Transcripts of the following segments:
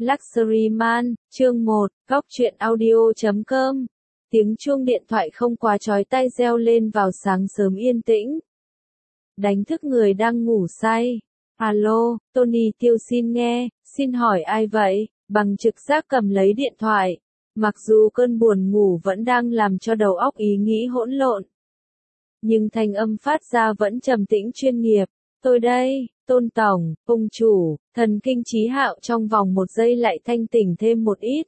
Luxury Man, chương 1, góc truyện audio.com. Tiếng chuông điện thoại không quá chói tai reo lên vào sáng sớm yên tĩnh. Đánh thức người đang ngủ say. Alo, Tony Tiêu xin nghe, xin hỏi ai vậy? Bằng trực giác cầm lấy điện thoại. Mặc dù cơn buồn ngủ vẫn đang làm cho đầu óc ý nghĩ hỗn lộn, nhưng thanh âm phát ra vẫn trầm tĩnh chuyên nghiệp. Tôi đây, Tôn Tổng, ông chủ. Thần kinh Chí Hạo trong vòng một giây lại thanh tỉnh thêm một ít.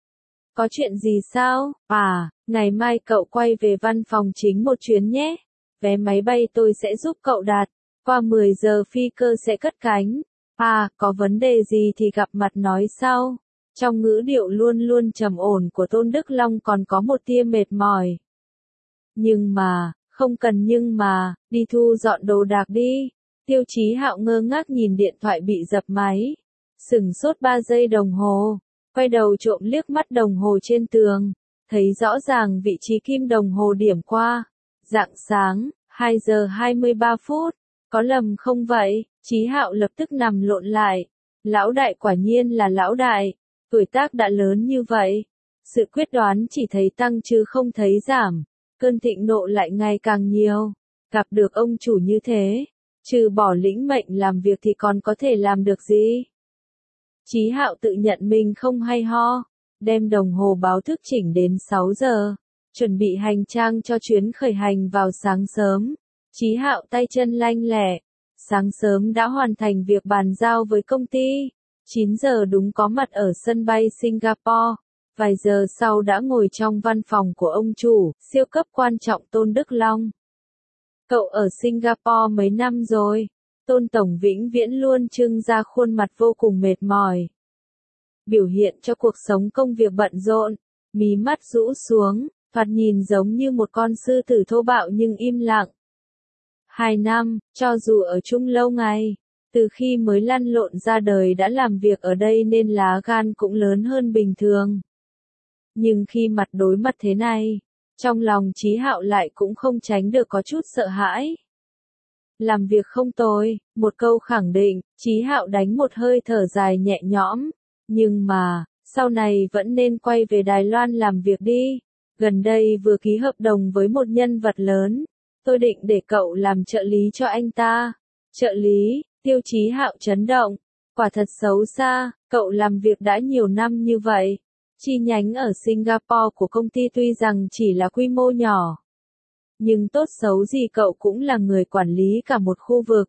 Có chuyện gì sao? À, ngày mai cậu quay về văn phòng chính một chuyến nhé. Vé máy bay tôi sẽ giúp cậu đặt. Qua 10 giờ phi cơ sẽ cất cánh. À, có vấn đề gì thì gặp mặt nói sau. Trong ngữ điệu luôn luôn trầm ổn của Tôn Đức Long còn có một tia mệt mỏi. Nhưng mà, không cần nhưng mà, đi thu dọn đồ đạc đi. Tiêu Chí Hạo ngơ ngác nhìn điện thoại bị dập máy. Sửng sốt 3 giây đồng hồ. Quay đầu trộm liếc mắt đồng hồ trên tường. Thấy rõ ràng vị trí kim đồng hồ điểm qua. Rạng sáng, 2 giờ 23 phút. Có lầm không vậy? Chí Hạo lập tức nằm lộn lại. Lão đại quả nhiên là lão đại. Tuổi tác đã lớn như vậy. Sự quyết đoán chỉ thấy tăng chứ không thấy giảm. Cơn thịnh nộ lại ngày càng nhiều. Gặp được ông chủ như thế, trừ bỏ lĩnh mệnh làm việc thì còn có thể làm được gì? Chí Hạo tự nhận mình không hay ho, đem đồng hồ báo thức chỉnh đến 6 giờ, chuẩn bị hành trang cho chuyến khởi hành vào sáng sớm. Chí Hạo tay chân lanh lẹ, sáng sớm đã hoàn thành việc bàn giao với công ty, 9 giờ đúng có mặt ở sân bay Singapore. Vài giờ sau đã ngồi trong văn phòng của ông chủ, siêu cấp quan trọng Tôn Đức Long. Cậu ở Singapore mấy năm rồi? Tôn Tổng vĩnh viễn luôn trưng ra khuôn mặt vô cùng mệt mỏi. Biểu hiện cho cuộc sống công việc bận rộn, mí mắt rũ xuống, thoạt nhìn giống như một con sư tử thô bạo nhưng im lặng. 2 năm, cho dù ở chung lâu ngày, từ khi mới lăn lộn ra đời đã làm việc ở đây nên lá gan cũng lớn hơn bình thường. Nhưng khi mặt đối mặt thế này, trong lòng Chí Hạo lại cũng không tránh được có chút sợ hãi. Làm việc không tồi, một câu khẳng định, Chí Hạo đánh một hơi thở dài nhẹ nhõm. Nhưng mà, sau này vẫn nên quay về Đài Loan làm việc đi. Gần đây vừa ký hợp đồng với một nhân vật lớn. Tôi định để cậu làm trợ lý cho anh ta. Trợ lý? Tiêu Chí Hạo chấn động. Quả thật xấu xa, cậu làm việc đã nhiều năm như vậy. Chi nhánh ở Singapore của công ty tuy rằng chỉ là quy mô nhỏ, nhưng tốt xấu gì cậu cũng là người quản lý cả một khu vực.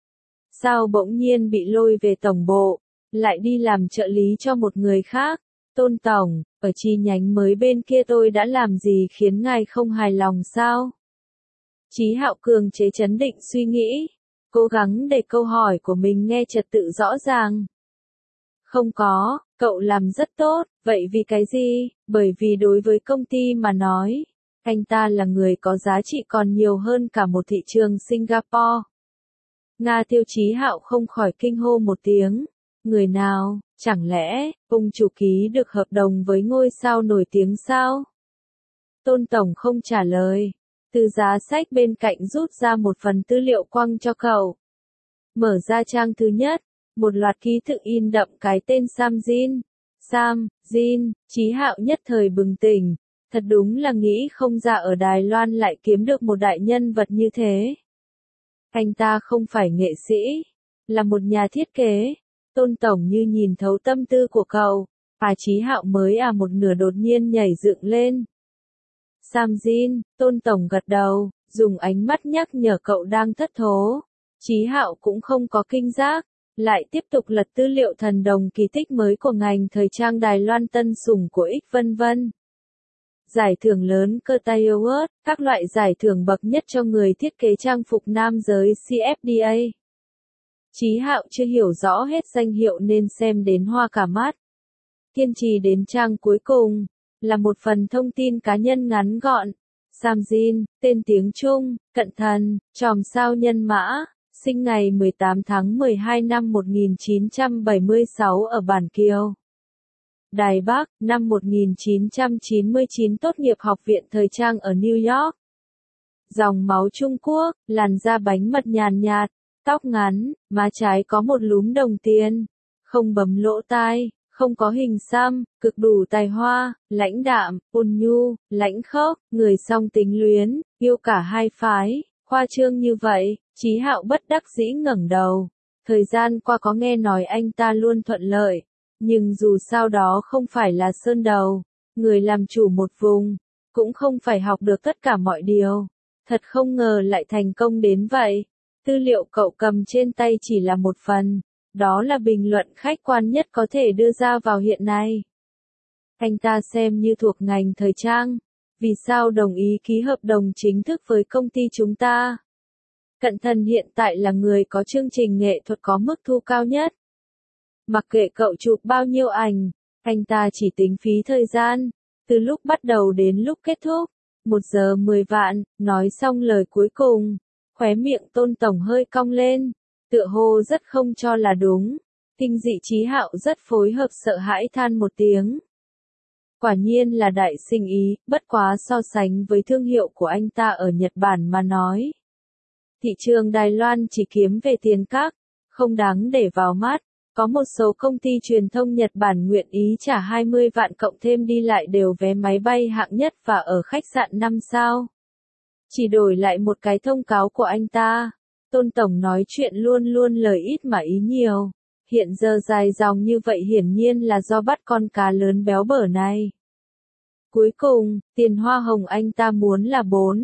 Sao bỗng nhiên bị lôi về tổng bộ, lại đi làm trợ lý cho một người khác? Tôn Tổng, ở chi nhánh mới bên kia tôi đã làm gì khiến ngài không hài lòng sao? Chí Hạo cường chế trấn định suy nghĩ, cố gắng để câu hỏi của mình nghe trật tự rõ ràng. Không có, cậu làm rất tốt, vậy vì cái gì? Bởi vì đối với công ty mà nói, anh ta là người có giá trị còn nhiều hơn cả một thị trường Singapore. Nga. Tiêu Chí Hạo không khỏi kinh hô một tiếng. Người nào? Chẳng lẽ, ông chủ ký được hợp đồng với ngôi sao nổi tiếng sao? Tôn Tổng không trả lời. Từ giá sách bên cạnh rút ra một phần tư liệu quăng cho cậu. Mở ra trang thứ nhất, một loạt ký tự in đậm cái tên Sam Jin. Sam Jin, Chí Hạo nhất thời bừng tỉnh. Thật đúng là nghĩ không ra ở Đài Loan lại kiếm được một đại nhân vật như thế. Anh ta không phải nghệ sĩ, là một nhà thiết kế. Tôn Tổng như nhìn thấu tâm tư của cậu. Chí Hạo mới một nửa đột nhiên nhảy dựng lên. Sam Jin, Tôn Tổng gật đầu, dùng ánh mắt nhắc nhở cậu đang thất thố. Chí Hạo cũng không có kinh giác, lại tiếp tục lật tư liệu thần đồng kỳ tích mới của ngành thời trang Đài Loan tân sủng của X vân vân. Giải thưởng lớn Curtis Award, các loại giải thưởng bậc nhất cho người thiết kế trang phục nam giới CFDA. Chí Hạo chưa hiểu rõ hết danh hiệu nên xem đến hoa cả mắt. Kiên trì đến trang cuối cùng, là một phần thông tin cá nhân ngắn gọn. Sam Jin, tên tiếng Trung, cận thần, chòm sao nhân mã, sinh ngày 18 tháng 12 năm 1976 ở Bản Kiều, Đài Bắc. Năm 1999 tốt nghiệp Học viện Thời trang ở New York. Dòng máu Trung Quốc, làn da bánh mật nhàn nhạt, tóc ngắn, má trái có một lúm đồng tiền, không bấm lỗ tai, Không có hình xăm, cực đủ tài hoa, lãnh đạm, ôn nhu, lãnh khốc, người song tính luyến, yêu cả hai phái, khoa trương như vậy, Chí Hạo bất đắc dĩ ngẩng đầu. Thời gian qua có nghe nói anh ta luôn thuận lợi, nhưng dù sao đó không phải là sơn đầu, người làm chủ một vùng, cũng không phải học được tất cả mọi điều. Thật không ngờ lại thành công đến vậy. Tư liệu cậu cầm trên tay chỉ là một phần, đó là bình luận khách quan nhất có thể đưa ra vào hiện nay. Anh ta xem như thuộc ngành thời trang, vì sao đồng ý ký hợp đồng chính thức với công ty chúng ta? Cận Thần hiện tại là người có chương trình nghệ thuật có mức thu cao nhất. Mặc kệ cậu chụp bao nhiêu ảnh, anh ta chỉ tính phí thời gian, từ lúc bắt đầu đến lúc kết thúc. 1 giờ 10 vạn, nói xong lời cuối cùng, khóe miệng Tôn Tổng hơi cong lên, tựa hồ rất không cho là đúng. Kinh dị Chí Hạo rất phối hợp sợ hãi than một tiếng. Quả nhiên là đại sinh ý, bất quá so sánh với thương hiệu của anh ta ở Nhật Bản mà nói. Thị trường Đài Loan chỉ kiếm về tiền các, không đáng để vào mắt. Có một số công ty truyền thông Nhật Bản nguyện ý trả 20 vạn cộng thêm đi lại đều vé máy bay hạng nhất và ở khách sạn 5 sao. Chỉ đổi lại một cái thông cáo của anh ta. Tôn Tổng nói chuyện luôn luôn lời ít mà ý nhiều. Hiện giờ dài dòng như vậy hiển nhiên là do bắt con cá lớn béo bở này. Cuối cùng, tiền hoa hồng anh ta muốn là 4,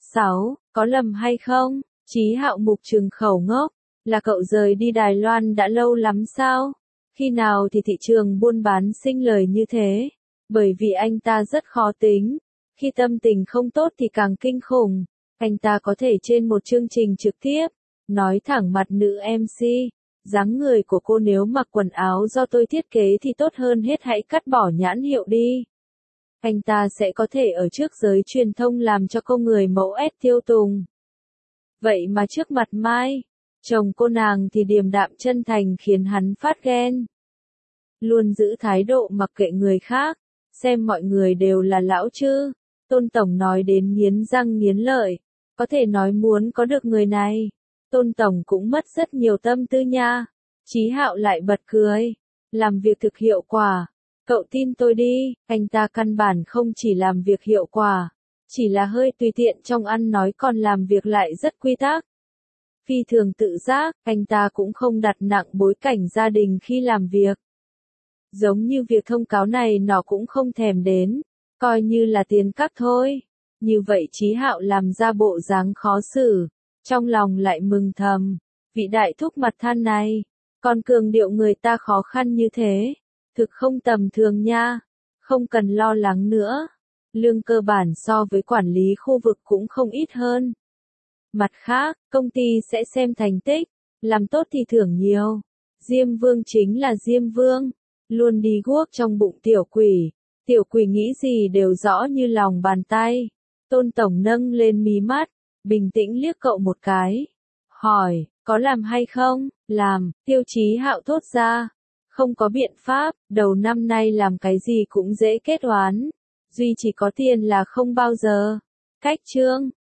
6, có lầm hay không? Chí Hạo mục trừng khẩu ngốc. Là cậu rời đi Đài Loan đã lâu lắm sao? Khi nào thì thị trường buôn bán sinh lời như thế? Bởi vì anh ta rất khó tính. Khi tâm tình không tốt thì càng kinh khủng. Anh ta có thể trên một chương trình trực tiếp, nói thẳng mặt nữ MC. Dáng người của cô nếu mặc quần áo do tôi thiết kế thì tốt hơn hết hãy cắt bỏ nhãn hiệu đi. Anh ta sẽ có thể ở trước giới truyền thông làm cho cô người mẫu S tiêu tùng. Vậy mà trước mặt Mai, chồng cô nàng thì điềm đạm chân thành khiến hắn phát ghen. Luôn giữ thái độ mặc kệ người khác, xem mọi người đều là lão chứ. Tôn Tổng nói đến nghiến răng nghiến lợi, có thể nói muốn có được người này. Tôn Tổng cũng mất rất nhiều tâm tư nha. Chí Hạo lại bật cười, làm việc thực hiệu quả. Cậu tin tôi đi, anh ta căn bản không chỉ làm việc hiệu quả, chỉ là hơi tùy tiện trong ăn nói còn làm việc lại rất quy tắc. Phi thường tự giác, anh ta cũng không đặt nặng bối cảnh gia đình khi làm việc. Giống như việc thông cáo này nó cũng không thèm đến, coi như là tiền cắt thôi. Như vậy Chí Hạo làm ra bộ dáng khó xử, trong lòng lại mừng thầm. Vị đại thúc mặt than này, còn cường điệu người ta khó khăn như thế, thực không tầm thường nha, không cần lo lắng nữa. Lương cơ bản so với quản lý khu vực cũng không ít hơn. Mặt khác, công ty sẽ xem thành tích, làm tốt thì thưởng nhiều. Diêm Vương chính là Diêm Vương, luôn đi guốc trong bụng tiểu quỷ. Tiểu quỷ nghĩ gì đều rõ như lòng bàn tay. Tôn Tổng nâng lên mí mắt, bình tĩnh liếc cậu một cái. Hỏi, có làm hay không? Làm, Tiêu Chí Hạo thốt ra. Không có biện pháp, đầu năm nay làm cái gì cũng dễ kết oán. Duy chỉ có tiền là không bao giờ. Cách chương.